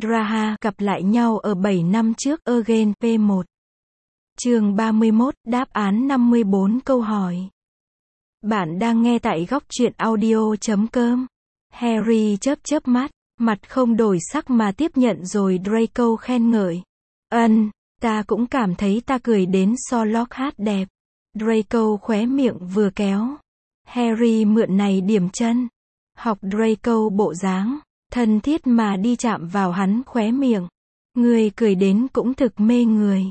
Draha gặp lại nhau ở 7 năm trước Again P1. Chương 31, đáp án 54 câu hỏi. Bạn đang nghe tại góc truyện audio.com. Harry chớp chớp mắt, mặt không đổi sắc mà tiếp nhận rồi Draco khen ngợi. Ta cũng cảm thấy ta cười đến so Lockhart đẹp. Draco khóe miệng vừa kéo. Harry mượn này điểm chân. Học Draco bộ dáng thân thiết mà đi chạm vào hắn khóe miệng. Người cười đến cũng thực mê người.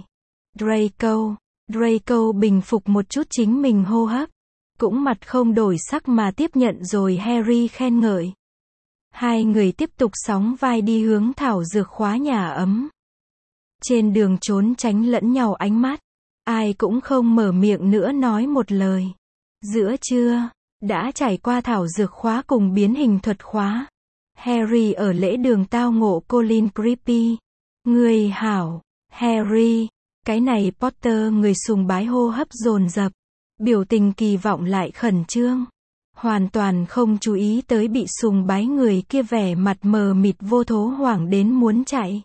Draco bình phục một chút chính mình hô hấp. Cũng mặt không đổi sắc mà tiếp nhận rồi Harry khen ngợi. Hai người tiếp tục sóng vai đi hướng thảo dược khóa nhà ấm. Trên đường trốn tránh lẫn nhau ánh mắt. Ai cũng không mở miệng nữa nói một lời. Giữa trưa, đã trải qua thảo dược khóa cùng biến hình thuật khóa. Harry ở lễ đường tao ngộ Colin Creepy. Người hảo, Harry. Cái này Potter người sùng bái hô hấp dồn dập. Biểu tình kỳ vọng lại khẩn trương. Hoàn toàn không chú ý tới bị sùng bái người kia vẻ mặt mờ mịt vô thố hoảng đến muốn chạy.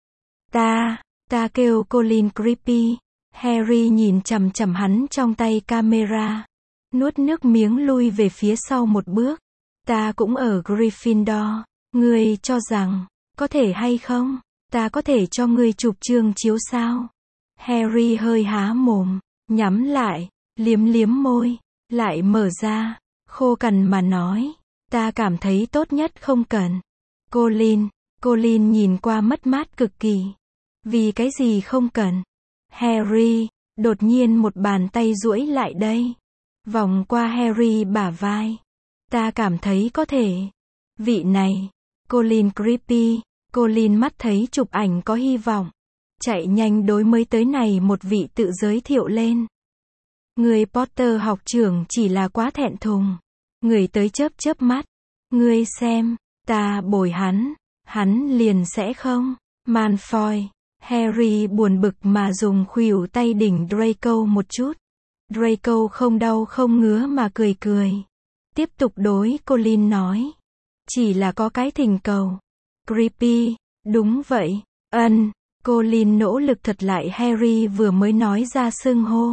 Ta kêu Colin Creepy. Harry nhìn chằm chằm hắn trong tay camera. Nuốt nước miếng lui về phía sau một bước. Ta cũng ở Gryffindor. Ngươi cho rằng, có thể hay không? Ta có thể cho ngươi chụp chương chiếu sao? Harry hơi há mồm, nhắm lại, liếm môi, lại mở ra, khô cằn mà nói. Ta cảm thấy tốt nhất không cần. Colin nhìn qua mất mát cực kỳ. Vì cái gì không cần? Harry, đột nhiên một bàn tay duỗi lại đây. Vòng qua Harry bả vai. Ta cảm thấy có thể. Vị này, Colin Creepy. Colin mắt thấy chụp ảnh có hy vọng. Chạy nhanh đối mới tới này một vị tự giới thiệu lên. Người Potter học trưởng chỉ là quá thẹn thùng. Người tới chớp chớp mắt. Ngươi xem, ta bồi hắn liền sẽ không. Malfoy. Harry buồn bực mà dùng khuỷu tay đỉnh Draco một chút. Draco không đau không ngứa mà cười. Tiếp tục đối Colin nói. Chỉ là có cái thỉnh cầu. Creepy, đúng vậy. Colin nỗ lực thật lại Harry vừa mới nói ra xưng hô.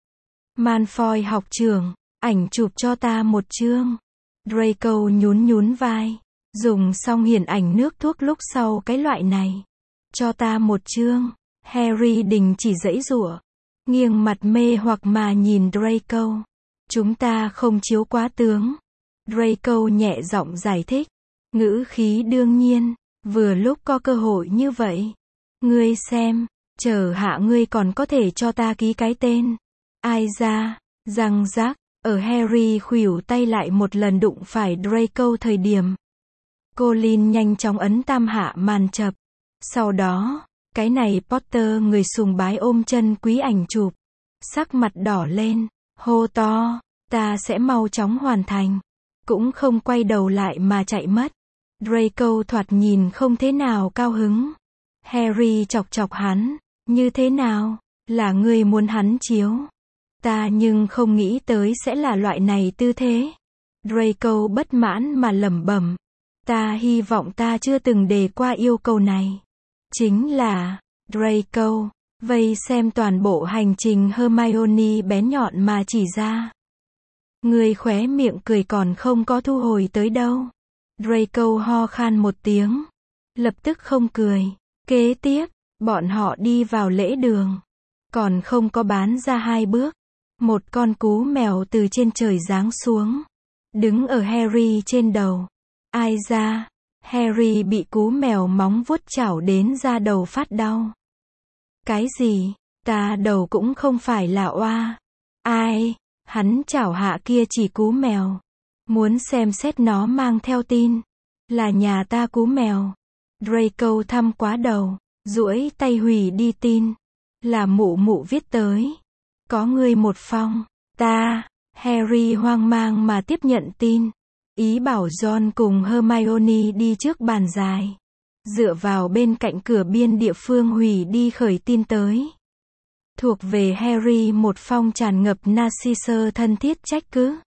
Malfoy học trưởng, ảnh chụp cho ta một chương. Draco nhún vai. Dùng xong hiển ảnh nước thuốc lúc sau cái loại này. Cho ta một chương. Harry đình chỉ giãy giụa. Nghiêng mặt mê hoặc mà nhìn Draco. Chúng ta không chiếu quá tướng. Draco nhẹ giọng giải thích. Ngữ khí đương nhiên. Vừa lúc có cơ hội như vậy. Ngươi xem. Chờ hạ ngươi còn có thể cho ta ký cái tên. Ai ra. Răng rác. Ở Harry khuỷu tay lại một lần đụng phải Draco thời điểm. Colin nhanh chóng ấn tam hạ màn chập. Sau đó, cái này Potter người sùng bái ôm chân quý ảnh chụp. Sắc mặt đỏ lên, hô to, ta sẽ mau chóng hoàn thành. Cũng không quay đầu lại mà chạy mất. Draco thoạt nhìn không thế nào cao hứng. Harry chọc hắn, như thế nào, là ngươi muốn hắn chiếu. Ta nhưng không nghĩ tới sẽ là loại này tư thế. Draco bất mãn mà lẩm bẩm. Ta hy vọng ta chưa từng đề qua yêu cầu này. Chính là, Draco, vây xem toàn bộ hành trình Hermione bén nhọn mà chỉ ra. Người khóe miệng cười còn không có thu hồi tới đâu. Draco ho khan một tiếng. Lập tức không cười. Kế tiếp, bọn họ đi vào lễ đường. Còn không có bán ra 2 bước. Một con cú mèo từ trên trời giáng xuống. Đứng ở Harry trên đầu. Ai ra? Harry bị cú mèo móng vuốt chảo đến da đầu phát đau. Cái gì? Ta đầu cũng không phải là oa. Ai? Hắn chảo hạ kia chỉ cú mèo. Muốn xem xét nó mang theo tin. Là nhà ta cú mèo. Draco thăm quá đầu. Duỗi tay hủy đi tin. Là mụ viết tới. Có ngươi một phong. Harry hoang mang mà tiếp nhận tin. Ý bảo John cùng Hermione đi trước bàn dài. Dựa vào bên cạnh cửa biên địa phương hủy đi khởi tin tới. Thuộc về Harry một phong tràn ngập Narcissus thân thiết trách cứ.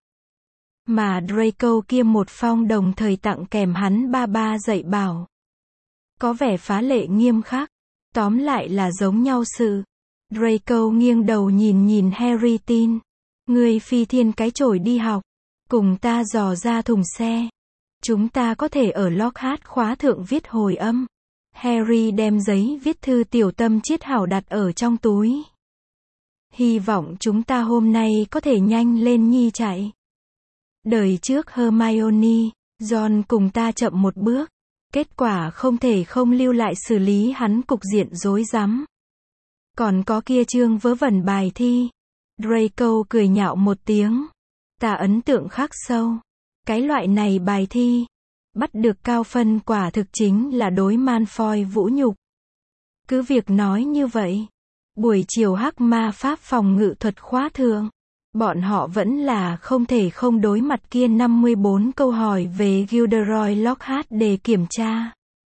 Mà Draco kia một phong đồng thời tặng kèm hắn ba dạy bảo. có vẻ phá lệ nghiêm khắc. Tóm lại là giống nhau sự. Draco nghiêng đầu nhìn Harry tin. Ngươi phi thiên cái chổi đi học. Cùng ta dò ra thùng xe. Chúng ta có thể ở Lockhart khóa thượng viết hồi âm. Harry đem giấy viết thư tiểu tâm chiết hảo đặt ở trong túi. Hy vọng chúng ta hôm nay có thể nhanh lên nhi chạy. Đời trước Hermione, Ron cùng ta chậm một bước. Kết quả không thể không lưu lại xử lý hắn cục diện rối rắm. Còn có kia chương vớ vẩn bài thi. Draco cười nhạo một tiếng. Ta ấn tượng khắc sâu. Cái loại này bài thi. Bắt được cao phân quả thực chính là đối Malfoy vũ nhục. Cứ việc nói như vậy. Buổi chiều hắc ma pháp phòng ngự thuật khóa thượng. Bọn họ vẫn là không thể không đối mặt kia 54 câu hỏi về Gilderoy Lockhart để kiểm tra.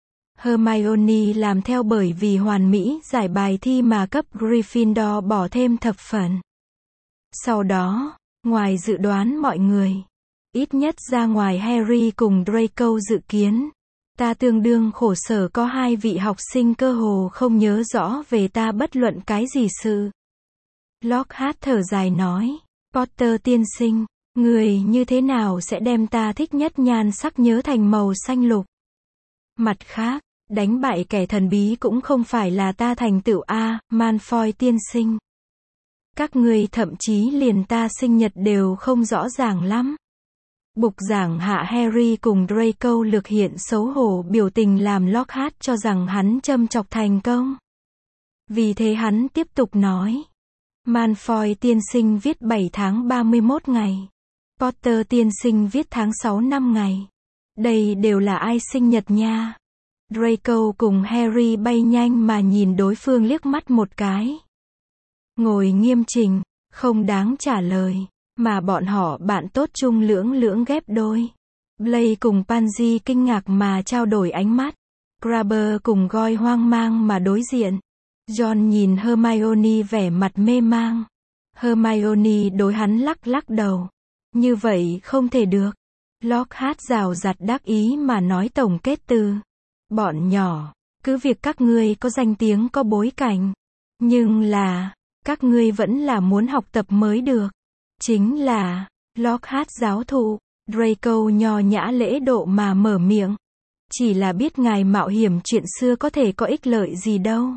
Hermione làm theo bởi vì hoàn mỹ giải bài thi mà cấp Gryffindor bỏ thêm thập phần. Sau đó, ngoài dự đoán mọi người, ít nhất ra ngoài Harry cùng Draco dự kiến, ta tương đương khổ sở có hai vị học sinh cơ hồ không nhớ rõ về ta bất luận cái gì sự. Lockhart thở dài nói, Potter tiên sinh, người như thế nào sẽ đem ta thích nhất nhan sắc nhớ thành màu xanh lục? Mặt khác, đánh bại kẻ thần bí cũng không phải là ta thành tựu a, Malfoy tiên sinh. Các ngươi thậm chí liền ta sinh nhật đều không rõ ràng lắm. Bục giảng hạ Harry cùng Draco lược hiện xấu hổ biểu tình làm Lockhart cho rằng hắn châm chọc thành công. Vì thế hắn tiếp tục nói. Malfoy tiên sinh viết 7 tháng 31 ngày. Potter tiên sinh viết tháng 6 năm ngày. Đây đều là ai sinh nhật nha? Draco cùng Harry bay nhanh mà nhìn đối phương liếc mắt một cái. Ngồi nghiêm chỉnh, không đáng trả lời, mà bọn họ bạn tốt chung lưỡng ghép đôi. Blaise cùng Pansy kinh ngạc mà trao đổi ánh mắt. Grabber cùng Goyle hoang mang mà đối diện. John nhìn Hermione vẻ mặt mê mang. Hermione đối hắn lắc đầu. Như vậy không thể được. Lockhart rào rạt đắc ý mà nói tổng kết từ. Bọn nhỏ, cứ việc các ngươi có danh tiếng có bối cảnh. Nhưng là, các ngươi vẫn là muốn học tập mới được. Chính là, Lockhart giáo thụ, Draco nho nhã lễ độ mà mở miệng. Chỉ là biết ngài mạo hiểm chuyện xưa có thể có ích lợi gì đâu.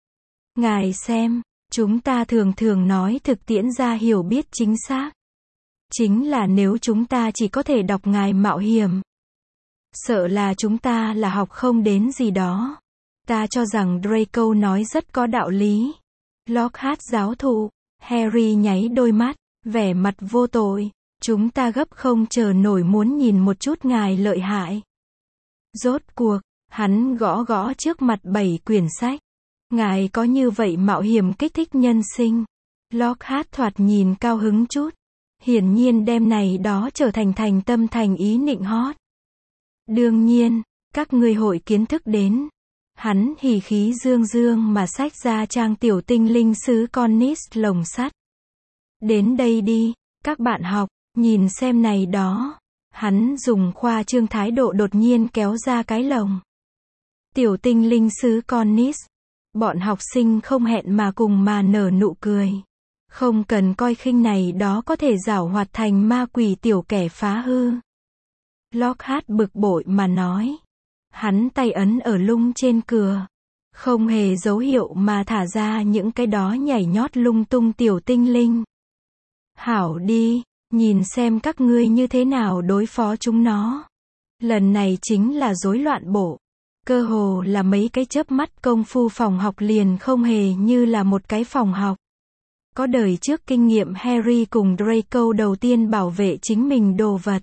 Ngài xem, chúng ta thường nói thực tiễn ra hiểu biết chính xác. Chính là nếu chúng ta chỉ có thể đọc ngài mạo hiểm. Sợ là chúng ta là học không đến gì đó. Ta cho rằng Draco nói rất có đạo lý. Lockhart giáo thụ, Harry nháy đôi mắt, vẻ mặt vô tội. Chúng ta gấp không chờ nổi muốn nhìn một chút ngài lợi hại. Rốt cuộc, hắn gõ trước mặt 7 quyển sách. Ngài có như vậy mạo hiểm kích thích nhân sinh. Lockhart thoạt nhìn cao hứng chút. Hiển nhiên đem này đó trở thành tâm thành ý nịnh hót. Đương nhiên, các ngươi hội kiến thức đến. Hắn hỉ khí dương mà xách ra trang tiểu tinh linh sứ Cornish lồng sắt. Đến đây đi, các bạn học, nhìn xem này đó. Hắn dùng khoa trương thái độ đột nhiên kéo ra cái lồng. Tiểu tinh linh sứ Cornish. Bọn học sinh không hẹn mà cùng mà nở nụ cười. Không cần coi khinh này đó có thể giảo hoạt thành ma quỷ tiểu kẻ phá hư. Lockhart bực bội mà nói. Hắn tay ấn ở lung trên cửa. Không hề dấu hiệu mà thả ra những cái đó nhảy nhót lung tung tiểu tinh linh. Hảo đi, nhìn xem các ngươi như thế nào đối phó chúng nó. Lần này chính là rối loạn bộ. Cơ hồ là mấy cái chớp mắt công phu phòng học liền không hề như là một cái phòng học. Có đời trước kinh nghiệm Harry cùng Draco đầu tiên bảo vệ chính mình đồ vật.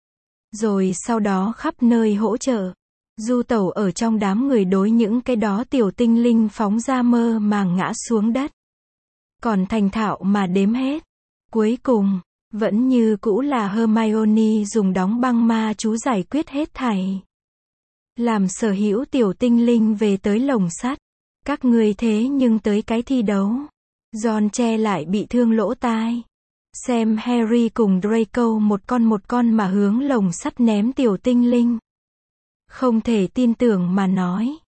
Rồi sau đó khắp nơi hỗ trợ. Du tẩu ở trong đám người đối những cái đó tiểu tinh linh phóng ra mơ màng ngã xuống đất. Còn thành thạo mà đếm hết. Cuối cùng, vẫn như cũ là Hermione dùng đóng băng ma chú giải quyết hết thảy. Làm sở hữu tiểu tinh linh về tới lồng sắt. Các ngươi thế nhưng tới cái thi đấu. Ron che lại bị thương lỗ tai. Xem Harry cùng Draco một con mà hướng lồng sắt ném tiểu tinh linh. Không thể tin tưởng mà nói.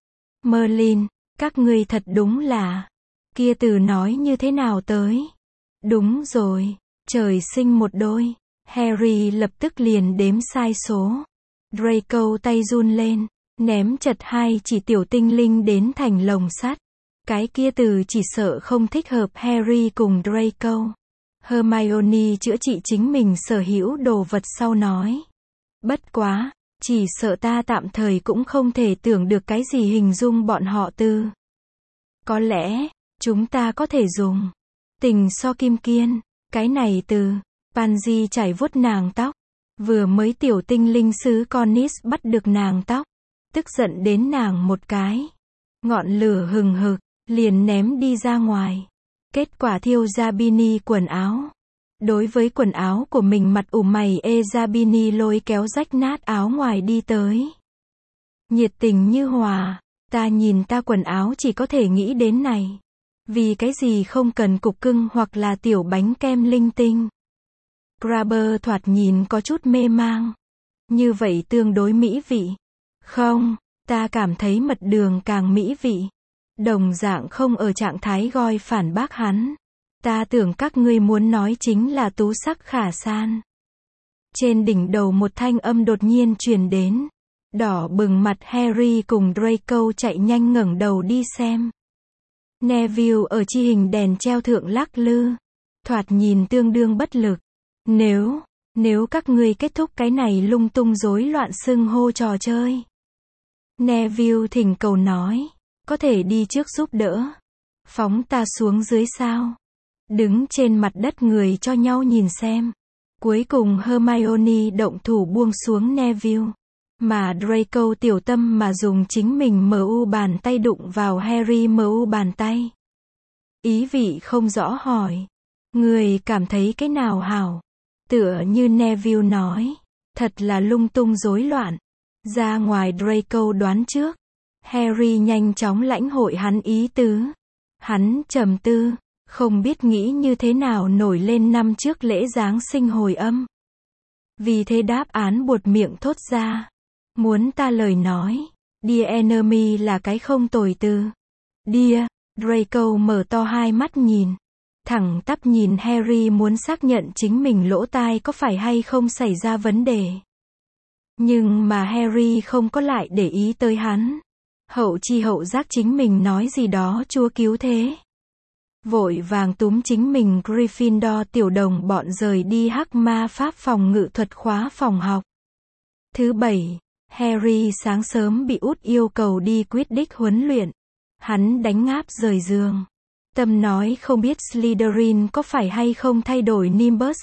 Merlin, các ngươi thật đúng là. Kia từ nói như thế nào tới? Đúng rồi, trời sinh một đôi. Harry lập tức liền đếm sai số. Draco tay run lên, ném chật hai chỉ tiểu tinh linh đến thành lồng sắt. Cái kia từ chỉ sợ không thích hợp Harry cùng Draco. Hermione chữa trị chính mình sở hữu đồ vật sau nói. Bất quá, chỉ sợ ta tạm thời cũng không thể tưởng được cái gì hình dung bọn họ từ. Có lẽ, chúng ta có thể dùng tình so kim kiên, cái này từ. Pansy chảy vuốt nàng tóc. Vừa mới tiểu tinh linh sứ Cornish bắt được nàng tóc. Tức giận đến nàng một cái. Ngọn lửa hừng hực, liền ném đi ra ngoài. Kết quả thiêu Zabini quần áo. Đối với quần áo của mình mặt ủ mày Zabini lôi kéo rách nát áo ngoài đi tới. Nhiệt tình như hòa. Ta nhìn ta quần áo chỉ có thể nghĩ đến này. Vì cái gì không cần cục cưng hoặc là tiểu bánh kem linh tinh. Grabber thoạt nhìn có chút mê mang. Như vậy tương đối mỹ vị. Không, ta cảm thấy mật đường càng mỹ vị. Đồng dạng không ở trạng thái goi phản bác hắn. Ta tưởng các ngươi muốn nói chính là tú sắc khả san. Trên đỉnh đầu một thanh âm đột nhiên truyền đến. Đỏ bừng mặt Harry cùng Draco chạy nhanh ngẩng đầu đi xem. Neville ở chi hình đèn treo thượng lắc lư. Thoạt nhìn tương đương bất lực. Nếu các ngươi kết thúc cái này lung tung rối loạn xưng hô trò chơi. Neville thỉnh cầu nói. Có thể đi trước giúp đỡ. Phóng ta xuống dưới sao? Đứng trên mặt đất người cho nhau nhìn xem. Cuối cùng Hermione động thủ buông xuống Neville. Mà Draco tiểu tâm mà dùng chính mình MU bàn tay đụng vào Harry MU bàn tay. Ý vị không rõ hỏi. Người cảm thấy cái nào hảo? Tựa như Neville nói. Thật là lung tung rối loạn. Ra ngoài Draco đoán trước. Harry nhanh chóng lãnh hội hắn ý tứ. Hắn trầm tư. Không biết nghĩ như thế nào nổi lên năm trước lễ Giáng sinh hồi âm. Vì thế đáp án buột miệng thốt ra. Muốn ta lời nói. Dear enemy là cái không tồi từ. Dear, Draco mở to hai mắt nhìn. Thẳng tắp nhìn Harry muốn xác nhận chính mình lỗ tai có phải hay không xảy ra vấn đề. Nhưng mà Harry không có lại để ý tới hắn. Hậu chi hậu giác chính mình nói gì đó Chúa cứu thế. Vội vàng túm chính mình Gryffindor tiểu đồng bọn rời đi hắc ma pháp phòng ngự thuật khóa phòng học. Thứ bảy, Harry sáng sớm bị út yêu cầu đi Quidditch huấn luyện. Hắn đánh ngáp rời giường. Tâm nói không biết Slytherin có phải hay không thay đổi Nimbus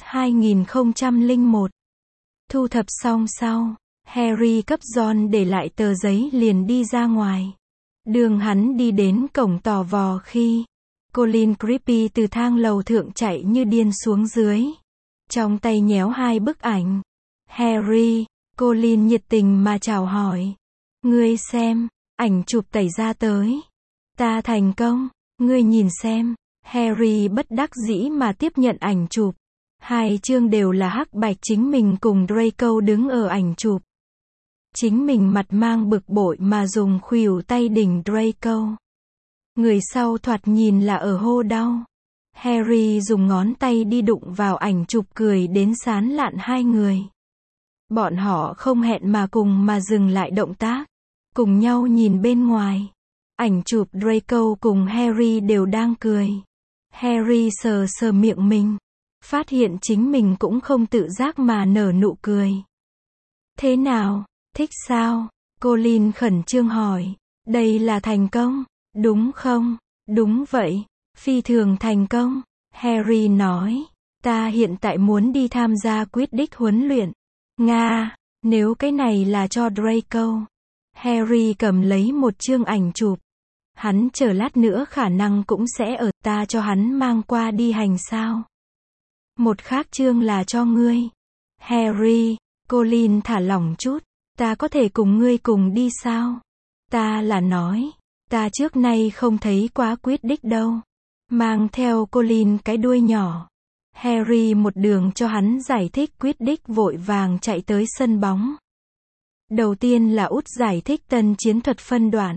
2001. Thu thập xong sau, Harry cấp Ron để lại tờ giấy liền đi ra ngoài. Đường hắn đi đến cổng tò vò khi Colin Creepy từ thang lầu thượng chạy như điên xuống dưới. Trong tay nhéo hai bức ảnh. Harry, Colin nhiệt tình mà chào hỏi. Ngươi xem, ảnh chụp tẩy ra tới. Ta thành công, ngươi nhìn xem. Harry bất đắc dĩ mà tiếp nhận ảnh chụp. Hai chương đều là hắc bạch chính mình cùng Draco đứng ở ảnh chụp. Chính mình mặt mang bực bội mà dùng khuỷu tay đỉnh Draco. Người sau thoạt nhìn là ở hô đau. Harry dùng ngón tay đi đụng vào ảnh chụp cười đến sán lạn hai người. Bọn họ không hẹn mà cùng mà dừng lại động tác. Cùng nhau nhìn bên ngoài. Ảnh chụp Draco cùng Harry đều đang cười. Harry sờ sờ miệng mình. Phát hiện chính mình cũng không tự giác mà nở nụ cười. Thế nào, thích sao? Colin khẩn trương hỏi. Đây là thành công, đúng không? Đúng vậy, phi thường thành công. Harry nói. Ta hiện tại muốn đi tham gia Quidditch huấn luyện. Nga, nếu cái này là cho Draco. Harry cầm lấy một chương ảnh chụp. Hắn chờ lát nữa khả năng cũng sẽ ở, ta cho hắn mang qua đi hành sao. Một khác chương là cho ngươi. Harry, Colin thả lỏng chút. Ta có thể cùng ngươi cùng đi sao? Ta là nói. Ta trước nay không thấy quá Quidditch đâu. Mang theo Colin cái đuôi nhỏ. Harry một đường cho hắn giải thích Quidditch vội vàng chạy tới sân bóng. Đầu tiên là út giải thích tân chiến thuật phân đoạn.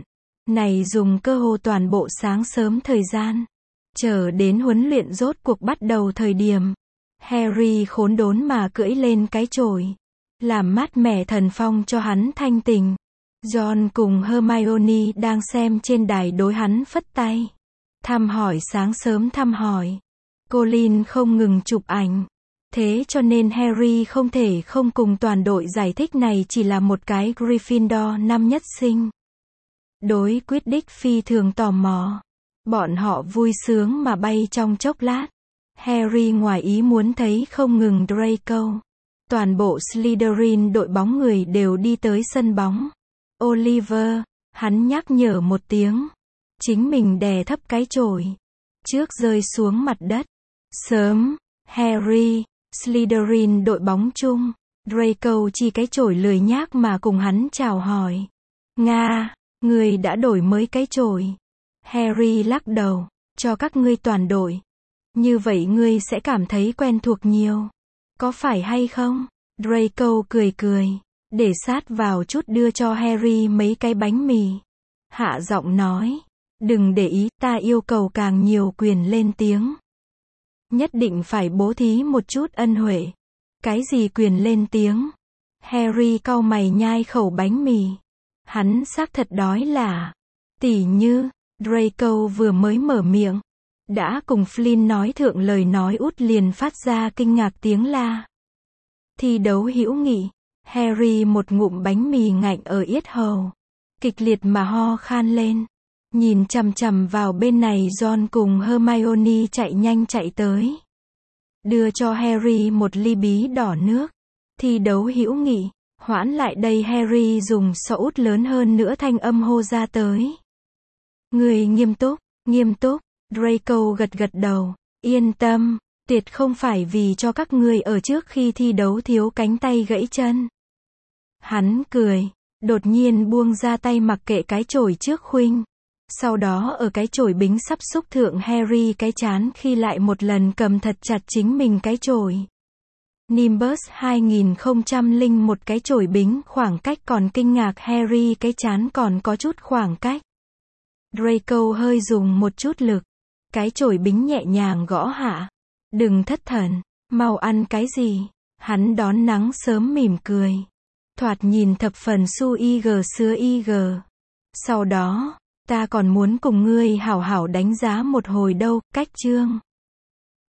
Này dùng cơ hồ toàn bộ sáng sớm thời gian. Chờ đến huấn luyện rốt cuộc bắt đầu thời điểm. Harry khốn đốn mà cưỡi lên cái chổi. Làm mát mẻ thần phong cho hắn thanh tình. Ron cùng Hermione đang xem trên đài đối hắn phất tay. Thăm hỏi sáng sớm thăm hỏi. Colin không ngừng chụp ảnh. Thế cho nên Harry không thể không cùng toàn đội giải thích này chỉ là một cái Gryffindor năm nhất sinh. Đối Quidditch phi thường tò mò. Bọn họ vui sướng mà bay trong chốc lát. Harry ngoài ý muốn thấy không ngừng Draco. Toàn bộ Slytherin đội bóng người đều đi tới sân bóng. Oliver, hắn nhắc nhở một tiếng. Chính mình đè thấp cái chổi. Trước rơi xuống mặt đất. Sớm, Harry, Slytherin đội bóng chung. Draco chi cái chổi lười nhác mà cùng hắn chào hỏi. Nga, người đã đổi mới cái chổi. Harry lắc đầu, cho các ngươi toàn đội. Như vậy ngươi sẽ cảm thấy quen thuộc nhiều. Có phải hay không? Draco cười cười, để sát vào chút đưa cho Harry mấy cái bánh mì. Hạ giọng nói, đừng để ý, ta yêu cầu càng nhiều quyền lên tiếng. Nhất định phải bố thí một chút ân huệ. Cái gì quyền lên tiếng? Harry cau mày nhai khẩu bánh mì. Hắn xác thật đói là. Tỉ như, Draco vừa mới mở miệng. Đã cùng Flynn nói thượng lời nói út liền phát ra kinh ngạc tiếng la. Thi đấu hữu nghị. Harry một ngụm bánh mì ngạnh ở yết hầu. Kịch liệt mà ho khan lên. Nhìn chằm chằm vào bên này Ron cùng Hermione chạy nhanh chạy tới. Đưa cho Harry một ly bí đỏ nước. Thi đấu hữu nghị. Hoãn lại đây Harry dùng sọ út lớn hơn nữa thanh âm hô ra tới. Người nghiêm túc, nghiêm túc. Draco gật gật đầu. Yên tâm, tuyệt không phải vì cho các ngươi ở trước khi thi đấu thiếu cánh tay gãy chân. Hắn cười, đột nhiên buông ra tay mặc kệ cái chổi trước khuynh. Sau đó ở cái chổi bính sắp xúc thượng Harry cái chán khi lại một lần cầm thật chặt chính mình cái chổi. Nimbus 2001 cái chổi bính khoảng cách còn kinh ngạc Harry cái chán còn có chút khoảng cách. Draco hơi dùng một chút lực. Cái chổi bính nhẹ nhàng gõ hạ. Đừng thất thần, mau ăn cái gì? Hắn đón nắng sớm mỉm cười. Thoạt nhìn thập phần su ig xưa ig. Sau đó, ta còn muốn cùng ngươi hảo hảo đánh giá một hồi đâu, cách chương.